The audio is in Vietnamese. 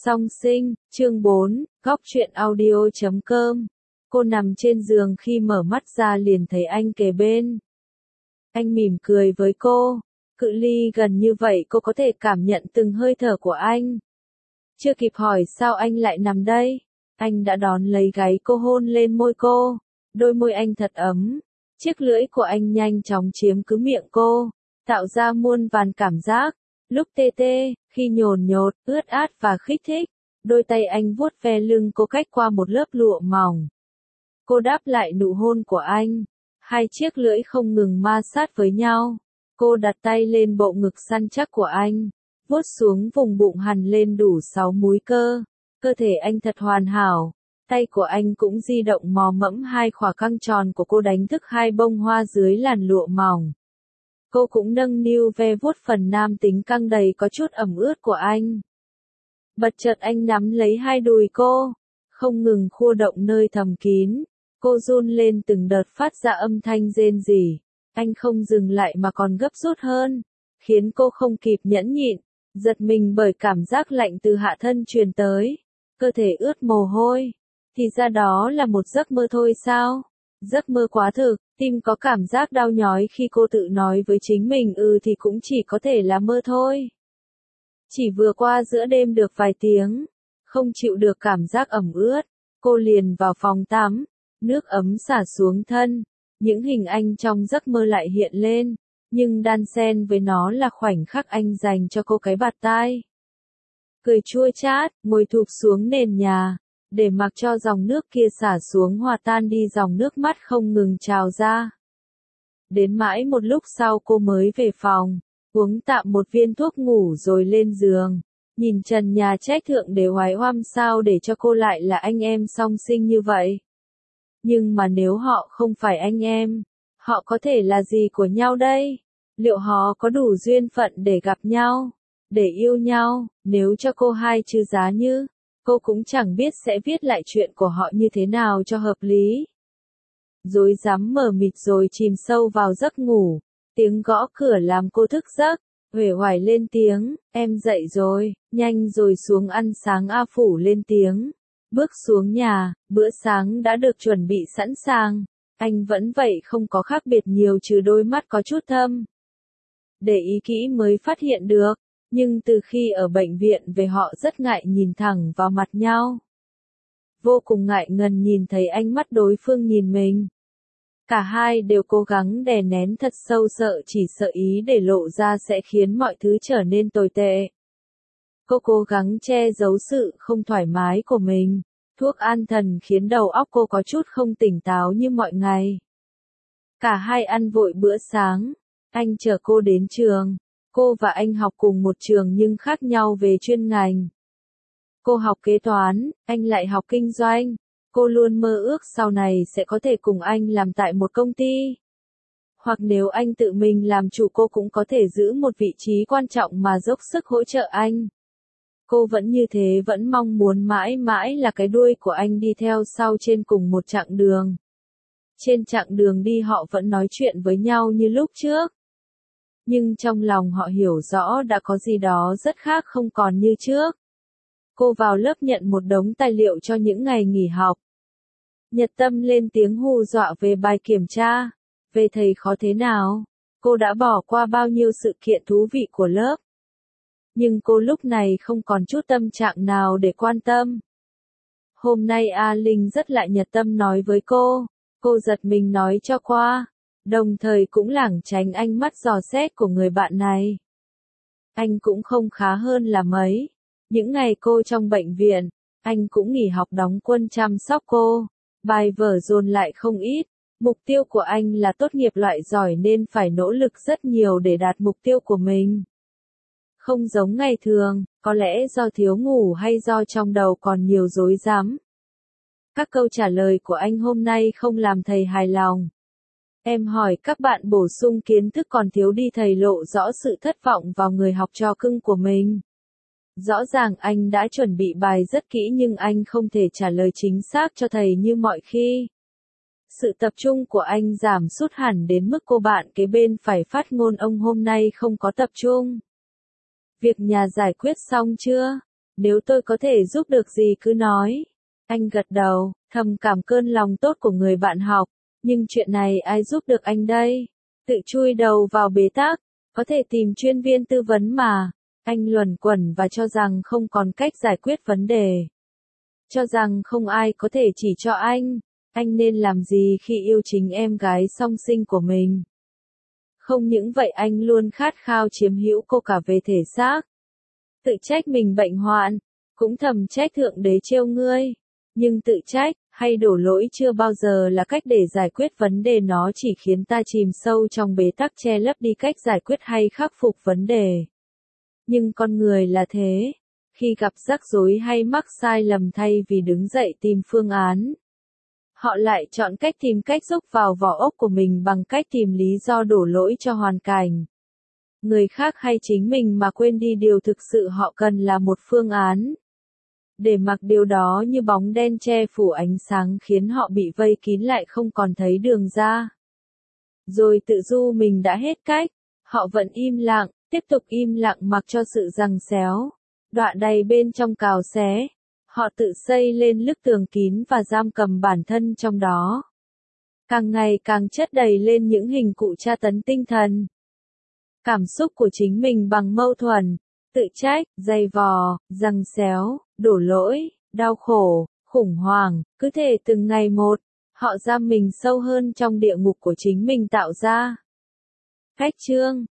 Song sinh, chương 4, góc truyện audio.com. Cô nằm trên giường khi mở mắt ra liền thấy anh kề bên. Anh mỉm cười với cô, cự ly gần như vậy cô có thể cảm nhận từng hơi thở của anh. Chưa kịp hỏi sao anh lại nằm đây, anh đã đón lấy gáy cô hôn lên môi cô, đôi môi anh thật ấm, chiếc lưỡi của anh nhanh chóng chiếm cứ miệng cô, tạo ra muôn vàn cảm giác. Lúc tê tê, khi nhồn nhột, ướt át và kích thích, đôi tay anh vuốt ve lưng cô cách qua một lớp lụa mỏng. Cô đáp lại nụ hôn của anh, hai chiếc lưỡi không ngừng ma sát với nhau. Cô đặt tay lên bộ ngực săn chắc của anh, vuốt xuống vùng bụng hằn lên đủ 6 múi cơ. Cơ thể anh thật hoàn hảo, tay của anh cũng di động mò mẫm hai khỏa căng tròn của cô đánh thức hai bông hoa dưới làn lụa mỏng. Cô cũng nâng niu ve vuốt phần nam tính căng đầy có chút ẩm ướt của anh. Bật chợt anh nắm lấy hai đùi cô, không ngừng khua động nơi thầm kín. Cô run lên từng đợt phát ra âm thanh rên rỉ. Anh không dừng lại mà còn gấp rút hơn, khiến cô không kịp nhẫn nhịn, giật mình bởi cảm giác lạnh từ hạ thân truyền tới. Cơ thể ướt mồ hôi. Thì ra đó là một giấc mơ thôi sao? Giấc mơ quá thực, tim có cảm giác đau nhói khi cô tự nói với chính mình thì cũng chỉ có thể là mơ thôi. Chỉ vừa qua giữa đêm được vài tiếng, không chịu được cảm giác ẩm ướt, cô liền vào phòng tắm, nước ấm xả xuống thân, những hình ảnh trong giấc mơ lại hiện lên, nhưng đan xen với nó là khoảnh khắc anh dành cho cô cái bạt tai. Cười chua chát, ngồi thụp xuống nền nhà, để mặc cho dòng nước kia xả xuống hòa tan đi dòng nước mắt không ngừng trào ra. Đến mãi một lúc sau cô mới về phòng, uống tạm một viên thuốc ngủ rồi lên giường, nhìn trần nhà trách thượng đế hoài oăm sao để cho cô lại là anh em song sinh như vậy. Nhưng mà nếu họ không phải anh em, họ có thể là gì của nhau đây? Liệu họ có đủ duyên phận để gặp nhau, để yêu nhau? Nếu cho cô hai chữ giá như, cô cũng chẳng biết sẽ viết lại chuyện của họ như thế nào cho hợp lý. Rối rắm mờ mịt rồi chìm sâu vào giấc ngủ, tiếng gõ cửa làm cô thức giấc, uể oải lên tiếng, em dậy rồi, nhanh rồi xuống ăn sáng. A Phủ lên tiếng, bước xuống nhà, bữa sáng đã được chuẩn bị sẵn sàng, anh vẫn vậy không có khác biệt nhiều trừ đôi mắt có chút thâm. Để ý kỹ mới phát hiện được, nhưng từ khi ở bệnh viện về họ rất ngại nhìn thẳng vào mặt nhau. Vô cùng ngại ngần nhìn thấy ánh mắt đối phương nhìn mình. Cả hai đều cố gắng đè nén thật sâu sợ chỉ sợ ý để lộ ra sẽ khiến mọi thứ trở nên tồi tệ. Cô cố gắng che giấu sự không thoải mái của mình. Thuốc an thần khiến đầu óc cô có chút không tỉnh táo như mọi ngày. Cả hai ăn vội bữa sáng. Anh chở cô đến trường. Cô và anh học cùng một trường nhưng khác nhau về chuyên ngành. Cô học kế toán, anh lại học kinh doanh. Cô luôn mơ ước sau này sẽ có thể cùng anh làm tại một công ty. Hoặc nếu anh tự mình làm chủ cô cũng có thể giữ một vị trí quan trọng mà dốc sức hỗ trợ anh. Cô vẫn như thế, vẫn mong muốn mãi mãi là cái đuôi của anh đi theo sau trên cùng một chặng đường. Trên chặng đường đi họ vẫn nói chuyện với nhau như lúc trước. Nhưng trong lòng họ hiểu rõ đã có gì đó rất khác không còn như trước. Cô vào lớp nhận một đống tài liệu cho những ngày nghỉ học. Nhật Tâm lên tiếng hù dọa về bài kiểm tra, về thầy khó thế nào. Cô đã bỏ qua bao nhiêu sự kiện thú vị của lớp. Nhưng cô lúc này không còn chút tâm trạng nào để quan tâm. Hôm nay A Linh rất lại Nhật Tâm nói với cô giật mình nói cho qua, đồng thời cũng lảng tránh ánh mắt dò xét của người bạn này. Anh cũng không khá hơn là mấy. Những ngày cô trong bệnh viện, anh cũng nghỉ học đóng quân chăm sóc cô. Bài vở dồn lại không ít. Mục tiêu của anh là tốt nghiệp loại giỏi nên phải nỗ lực rất nhiều để đạt mục tiêu của mình. Không giống ngày thường, có lẽ do thiếu ngủ hay do trong đầu còn nhiều rối rắm. Các câu trả lời của anh hôm nay không làm thầy hài lòng. Em hỏi các bạn bổ sung kiến thức còn thiếu đi, thầy lộ rõ sự thất vọng vào người học trò cưng của mình. Rõ ràng anh đã chuẩn bị bài rất kỹ nhưng anh không thể trả lời chính xác cho thầy như mọi khi. Sự tập trung của anh giảm sút hẳn đến mức cô bạn kế bên phải phát ngôn ông hôm nay không có tập trung. Việc nhà giải quyết xong chưa? Nếu tôi có thể giúp được gì cứ nói. Anh gật đầu, thầm cảm cơn lòng tốt của người bạn học. Nhưng chuyện này ai giúp được anh đây? Tự chui đầu vào bế tắc, có thể tìm chuyên viên tư vấn mà. Anh luẩn quẩn và cho rằng không còn cách giải quyết vấn đề. Cho rằng không ai có thể chỉ cho anh nên làm gì khi yêu chính em gái song sinh của mình. Không những vậy anh luôn khát khao chiếm hữu cô cả về thể xác. Tự trách mình bệnh hoạn, cũng thầm trách thượng đế trêu ngươi. Nhưng tự trách, hay đổ lỗi chưa bao giờ là cách để giải quyết vấn đề, nó chỉ khiến ta chìm sâu trong bế tắc che lấp đi cách giải quyết hay khắc phục vấn đề. Nhưng con người là thế, khi gặp rắc rối hay mắc sai lầm thay vì đứng dậy tìm phương án, họ lại chọn cách tìm cách giúp vào vỏ ốc của mình bằng cách tìm lý do đổ lỗi cho hoàn cảnh, người khác hay chính mình mà quên đi điều thực sự họ cần là một phương án. Để mặc điều đó như bóng đen che phủ ánh sáng khiến họ bị vây kín lại không còn thấy đường ra. Rồi tự du mình đã hết cách, họ vẫn im lặng, tiếp tục im lặng mặc cho sự giằng xéo, đọa đầy bên trong cào xé. Họ tự xây lên bức tường kín và giam cầm bản thân trong đó. Càng ngày càng chất đầy lên những hình cụ tra tấn tinh thần. Cảm xúc của chính mình bằng mâu thuẫn, tự trách, giày vò, giằng xéo, đổ lỗi, đau khổ, khủng hoảng, cứ thế từng ngày một, họ giam mình sâu hơn trong địa ngục của chính mình tạo ra. Khách chương